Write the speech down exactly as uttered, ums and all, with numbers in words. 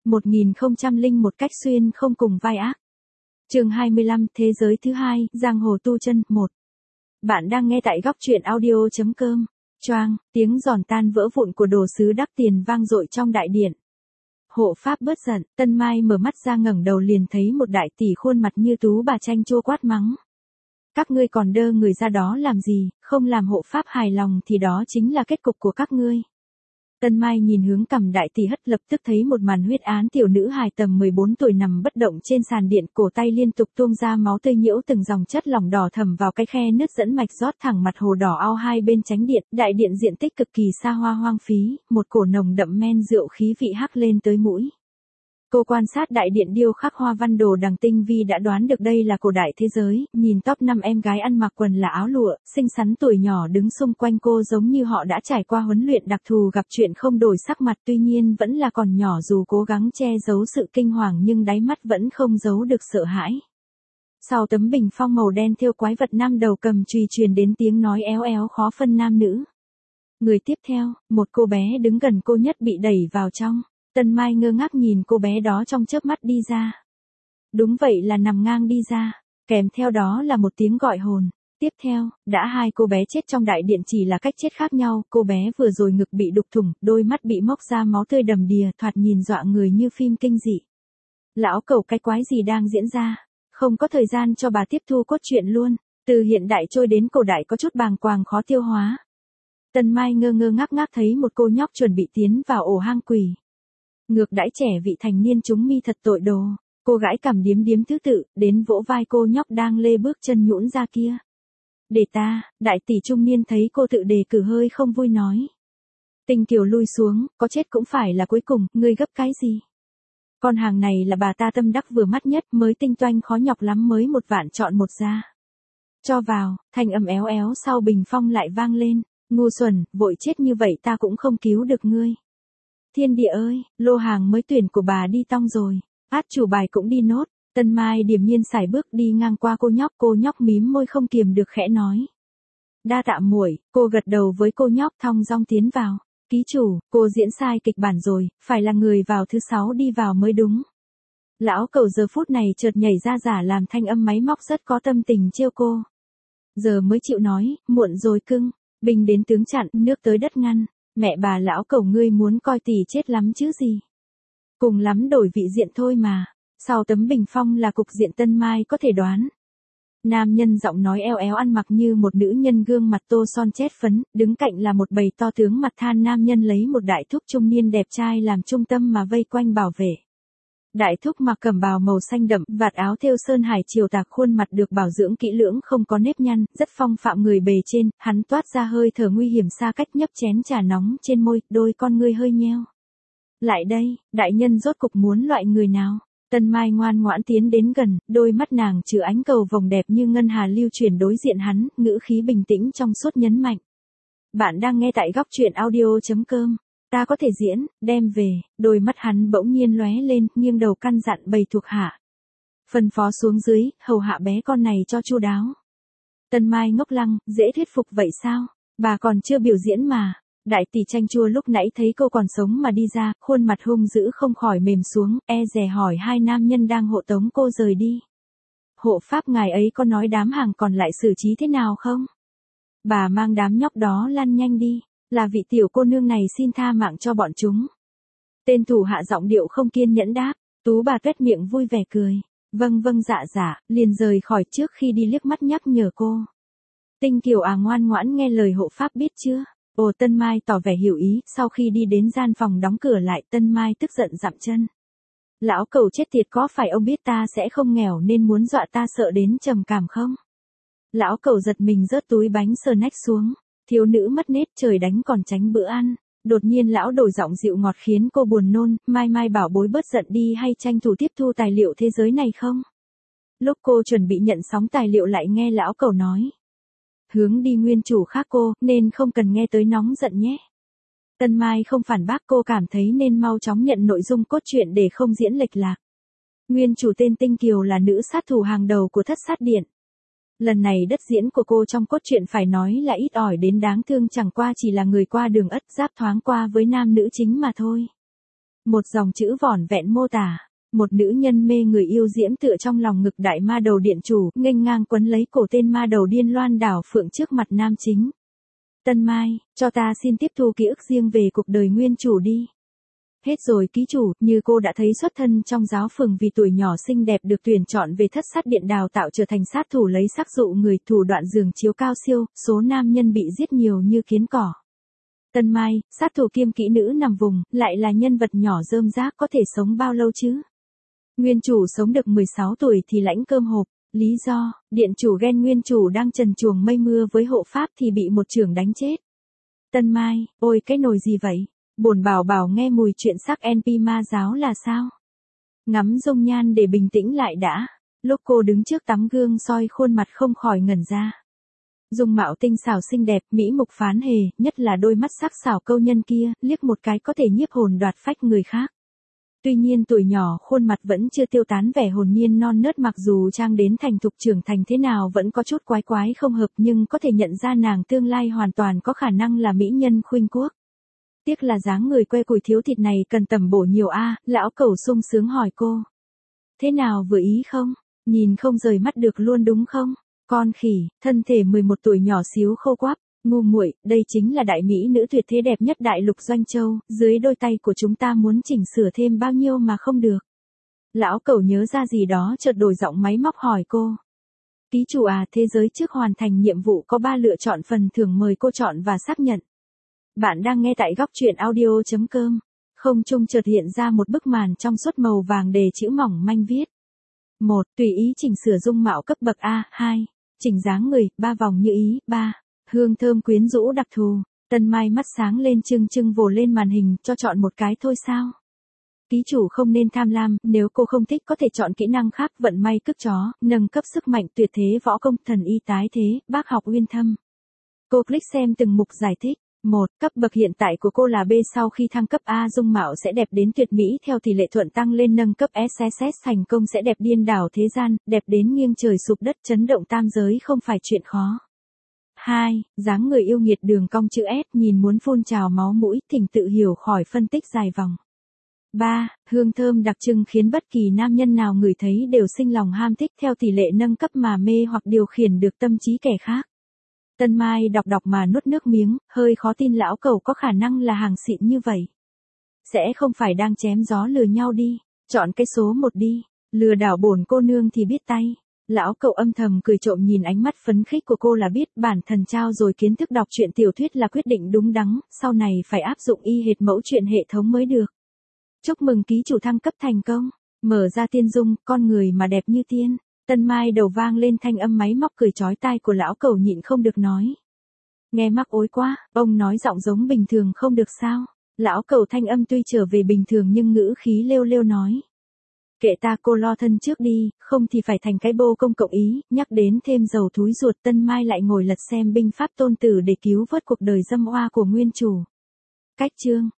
một nghìn không trăm lẻ một cách xuyên không cùng vai ác. Chương hai mươi lăm, Thế giới thứ hai, giang hồ tu chân, một. Bạn đang nghe tại góc truyện audio chấm com. Choang, tiếng giòn tan vỡ vụn của đồ sứ đắp tiền vang dội trong đại điện. Hộ pháp bớt giận, Tân Mai mở mắt ra ngẩng đầu liền thấy một đại tỷ khuôn mặt như tú bà chanh chua quát mắng. Các ngươi còn đơ người ra đó làm gì, không làm hộ pháp hài lòng thì đó chính là kết cục của các ngươi. Tân Mai nhìn hướng cằm đại tỷ hất lập tức thấy một màn huyết án tiểu nữ hài tầm mười bốn tuổi nằm bất động trên sàn điện, cổ tay liên tục tuôn ra máu tươi nhiễu từng dòng chất lỏng đỏ thầm vào cái khe nứt dẫn mạch rót thẳng mặt hồ đỏ ao hai bên tránh điện. Đại điện diện tích cực kỳ xa hoa hoang phí, một cổ nồng đậm men rượu khí vị hắc lên tới mũi. Cô quan sát đại điện điêu khắc hoa văn đồ đằng tinh vi đã đoán được đây là cổ đại thế giới, nhìn top năm em gái ăn mặc quần là áo lụa, xinh xắn tuổi nhỏ đứng xung quanh cô giống như họ đã trải qua huấn luyện đặc thù gặp chuyện không đổi sắc mặt, tuy nhiên vẫn là còn nhỏ dù cố gắng che giấu sự kinh hoàng nhưng đáy mắt vẫn không giấu được sợ hãi. Sau tấm bình phong màu đen thêu quái vật nam đầu cầm chùy truyền đến tiếng nói éo éo khó phân nam nữ. Người tiếp theo, một cô bé đứng gần cô nhất bị đẩy vào trong. Tân Mai ngơ ngác nhìn cô bé đó trong chớp mắt đi ra. Đúng vậy là nằm ngang đi ra, kèm theo đó là một tiếng gọi hồn. Tiếp theo, đã hai cô bé chết trong đại điện chỉ là cách chết khác nhau, cô bé vừa rồi ngực bị đục thủng, đôi mắt bị móc ra máu tươi đầm đìa, thoạt nhìn dọa người như phim kinh dị. Lão cẩu cái quái gì đang diễn ra, không có thời gian cho bà tiếp thu cốt truyện luôn, từ hiện đại trôi đến cổ đại có chút bàng quàng khó tiêu hóa. Tân Mai ngơ ngơ ngác ngác thấy một cô nhóc chuẩn bị tiến vào ổ hang quỷ. Ngược đãi trẻ vị thành niên chúng mi thật tội đồ, cô gái cầm điếm điếm thứ tự, đến vỗ vai cô nhóc đang lê bước chân nhũn ra kia. Để ta, đại tỷ trung niên thấy cô tự đề cử hơi không vui nói. Tinh Kiều lui xuống, có chết cũng phải là cuối cùng, ngươi gấp cái gì? Con hàng này là bà ta tâm đắc vừa mắt nhất, mới tinh toanh khó nhọc lắm mới một vạn chọn một ra. Cho vào, thanh âm éo éo sau bình phong lại vang lên, ngu xuẩn, vội chết như vậy ta cũng không cứu được ngươi. Thiên địa ơi, lô hàng mới tuyển của bà đi tong rồi, át chủ bài cũng đi nốt. Tân Mai điềm nhiên sải bước đi ngang qua cô nhóc, cô nhóc mím môi không kiềm được khẽ nói. Đa tạ muội, cô gật đầu với cô nhóc thong dong tiến vào. Ký chủ, cô diễn sai kịch bản rồi, phải là người vào thứ sáu đi vào mới đúng. Lão cẩu giờ phút này chợt nhảy ra giả làm thanh âm máy móc rất có tâm tình trêu cô. Giờ mới chịu nói, muộn rồi cưng, bình đến tướng chặn, nước tới đất ngăn. Mẹ bà lão cẩu ngươi muốn coi tỷ chết lắm chứ gì. Cùng lắm đổi vị diện thôi mà. Sau tấm bình phong là cục diện Tân Mai có thể đoán. Nam nhân giọng nói eo éo ăn mặc như một nữ nhân gương mặt tô son chét phấn, đứng cạnh là một bầy to tướng mặt than nam nhân lấy một đại thúc trung niên đẹp trai làm trung tâm mà vây quanh bảo vệ. Đại thúc mặc cẩm bào màu xanh đậm, vạt áo thêu sơn hải triều tạc, khuôn mặt được bảo dưỡng kỹ lưỡng không có nếp nhăn, rất phong phạm người bề trên, hắn toát ra hơi thở nguy hiểm xa cách nhấp chén trà nóng trên môi, đôi con ngươi hơi nheo. Lại đây, đại nhân rốt cục muốn loại người nào? Tân Mai ngoan ngoãn tiến đến gần, đôi mắt nàng chứa ánh cầu vồng đẹp như ngân hà lưu chuyển đối diện hắn, ngữ khí bình tĩnh trong suốt nhấn mạnh. Bạn đang nghe tại góc truyện audio chấm com. Ta có thể diễn, đem về, đôi mắt hắn bỗng nhiên lóe lên, nghiêng đầu căn dặn bầy thuộc hạ. Phân phó xuống dưới, hầu hạ bé con này cho chu đáo. Tân Mai ngốc lăng, dễ thuyết phục vậy sao? Bà còn chưa biểu diễn mà. Đại tỷ chanh chua lúc nãy thấy cô còn sống mà đi ra, khuôn mặt hung dữ không khỏi mềm xuống, e dè hỏi hai nam nhân đang hộ tống cô rời đi. Hộ pháp ngài ấy có nói đám hàng còn lại xử trí thế nào không? Bà mang đám nhóc đó lăn nhanh đi. Là vị tiểu cô nương này xin tha mạng cho bọn chúng. Tên thủ hạ giọng điệu không kiên nhẫn đáp, tú bà tuét miệng vui vẻ cười. Vâng vâng dạ dạ, liền rời khỏi trước khi đi liếc mắt nhắc nhở cô. Tinh Kiều à ngoan ngoãn nghe lời hộ pháp biết chưa? Ồ Tân Mai tỏ vẻ hiểu ý, sau khi đi đến gian phòng đóng cửa lại Tân Mai tức giận dậm chân. Lão cẩu chết tiệt, có phải ông biết ta sẽ không nghèo nên muốn dọa ta sợ đến trầm cảm không? Lão cẩu giật mình rớt túi bánh snack xuống. Thiếu nữ mất nết, trời đánh còn tránh bữa ăn. Đột nhiên lão đổi giọng dịu ngọt khiến cô buồn nôn, Mai Mai bảo bối bớt giận đi hay tranh thủ tiếp thu tài liệu thế giới này không? Lúc cô chuẩn bị nhận sóng tài liệu lại nghe lão cẩu nói. Hướng đi nguyên chủ khác cô, nên không cần nghe tới nóng giận nhé. Tân Mai không phản bác, cô cảm thấy nên mau chóng nhận nội dung cốt truyện để không diễn lệch lạc. Nguyên chủ tên Tinh Kiều là nữ sát thủ hàng đầu của Thất Sát Điện. Lần này đất diễn của cô trong cốt truyện phải nói là ít ỏi đến đáng thương, chẳng qua chỉ là người qua đường ất giáp thoáng qua với nam nữ chính mà thôi. Một dòng chữ vỏn vẹn mô tả. Một nữ nhân mê người yêu diễm tựa trong lòng ngực đại ma đầu điện chủ, nghênh ngang quấn lấy cổ tên ma đầu điên loan đảo phượng trước mặt nam chính. Tân Mai, cho ta xin tiếp thu ký ức riêng về cuộc đời nguyên chủ đi. Hết rồi ký chủ, như cô đã thấy xuất thân trong giáo phường vì tuổi nhỏ xinh đẹp được tuyển chọn về thất sát điện đào tạo trở thành sát thủ lấy sắc dụ người, thủ đoạn giường chiếu cao siêu, số nam nhân bị giết nhiều như kiến cỏ. Tân Mai, sát thủ kiêm kỹ nữ nằm vùng, lại là nhân vật nhỏ rơm rác, có thể sống bao lâu chứ? Nguyên chủ sống được mười sáu tuổi thì lãnh cơm hộp. Lý do, điện chủ ghen nguyên chủ đang trần truồng mây mưa với hộ pháp thì bị một chưởng đánh chết. Tân Mai, ôi cái nồi gì vậy? Bổn bảo bảo nghe mùi chuyện sắc en pê ma giáo là sao? Ngắm dung nhan để bình tĩnh lại đã. Lúc cô đứng trước tấm gương soi khuôn mặt không khỏi ngẩn ra. Dung mạo tinh xảo xinh đẹp, mỹ mục phán hề, nhất là đôi mắt sắc sảo câu nhân kia, liếc một cái có thể nhiếp hồn đoạt phách người khác. Tuy nhiên tuổi nhỏ khuôn mặt vẫn chưa tiêu tán vẻ hồn nhiên non nớt, mặc dù trang đến thành thục trưởng thành thế nào vẫn có chút quái quái không hợp, nhưng có thể nhận ra nàng tương lai hoàn toàn có khả năng là mỹ nhân khuynh quốc. Tiếc là dáng người que củi thiếu thịt này cần tẩm bổ nhiều a. Lão cẩu sung sướng hỏi cô. Thế nào vừa ý không? Nhìn không rời mắt được luôn đúng không? Con khỉ, thân thể mười một tuổi nhỏ xíu khô quắp. Ngu muội, đây chính là đại mỹ nữ tuyệt thế đẹp nhất đại lục Doanh Châu, dưới đôi tay của chúng ta muốn chỉnh sửa thêm bao nhiêu mà không được. Lão cẩu nhớ ra gì đó chợt đổi giọng máy móc hỏi cô. Ký chủ à, thế giới trước hoàn thành nhiệm vụ có ba lựa chọn phần thưởng, mời cô chọn và xác nhận. Bạn đang nghe tại góc truyện audio chấm com. Không trung chợt hiện ra một bức màn trong suốt màu vàng đề chữ mỏng manh viết. một. Tùy ý chỉnh sửa dung mạo cấp bậc A. hai. Chỉnh dáng người, ba vòng như ý. ba. Hương thơm quyến rũ đặc thù. Tân Mai mắt sáng lên trưng trưng vồ lên màn hình, cho chọn một cái thôi sao? Ký chủ không nên tham lam, nếu cô không thích có thể chọn kỹ năng khác, vận may cước chó, nâng cấp sức mạnh, tuyệt thế võ công, thần y tái thế, bác học uyên thâm. Cô click xem từng mục giải thích. một. Cấp bậc hiện tại của cô là B, sau khi thăng cấp A dung mạo sẽ đẹp đến tuyệt mỹ theo tỷ lệ thuận tăng lên, nâng cấp S S S thành công sẽ đẹp điên đảo thế gian, đẹp đến nghiêng trời sụp đất, chấn động tam giới không phải chuyện khó. hai. Dáng người yêu nghiệt, đường cong chữ S, nhìn muốn phun trào máu mũi, thỉnh tự hiểu khỏi phân tích dài vòng. ba. Hương thơm đặc trưng khiến bất kỳ nam nhân nào ngửi thấy đều sinh lòng ham thích, theo tỷ lệ nâng cấp mà mê hoặc điều khiển được tâm trí kẻ khác. Tân Mai đọc đọc mà nuốt nước miếng, hơi khó tin lão cẩu có khả năng là hàng xịn như vậy. Sẽ không phải đang chém gió lừa nhau đi, chọn cái số một đi, lừa đảo bổn cô nương thì biết tay. Lão cậu âm thầm cười trộm, nhìn ánh mắt phấn khích của cô là biết bản thân trao rồi kiến thức đọc truyện tiểu thuyết là quyết định đúng đắn, sau này phải áp dụng y hệt mẫu truyện hệ thống mới được. Chúc mừng ký chủ thăng cấp thành công, mở ra tiên dung, con người mà đẹp như tiên. Tân Mai đầu vang lên thanh âm máy móc cười chói tai của lão cẩu, nhịn không được nói. Nghe mắc ối quá, ông nói giọng giống bình thường không được sao? Lão cẩu thanh âm tuy trở về bình thường nhưng ngữ khí lêu lêu nói. Kệ ta, cô lo thân trước đi, không thì phải thành cái bô công cộng ý. Nhắc đến thêm dầu thúi ruột, Tân Mai lại ngồi lật xem binh pháp tôn tử để cứu vớt cuộc đời dâm oa của nguyên chủ. Cách chương,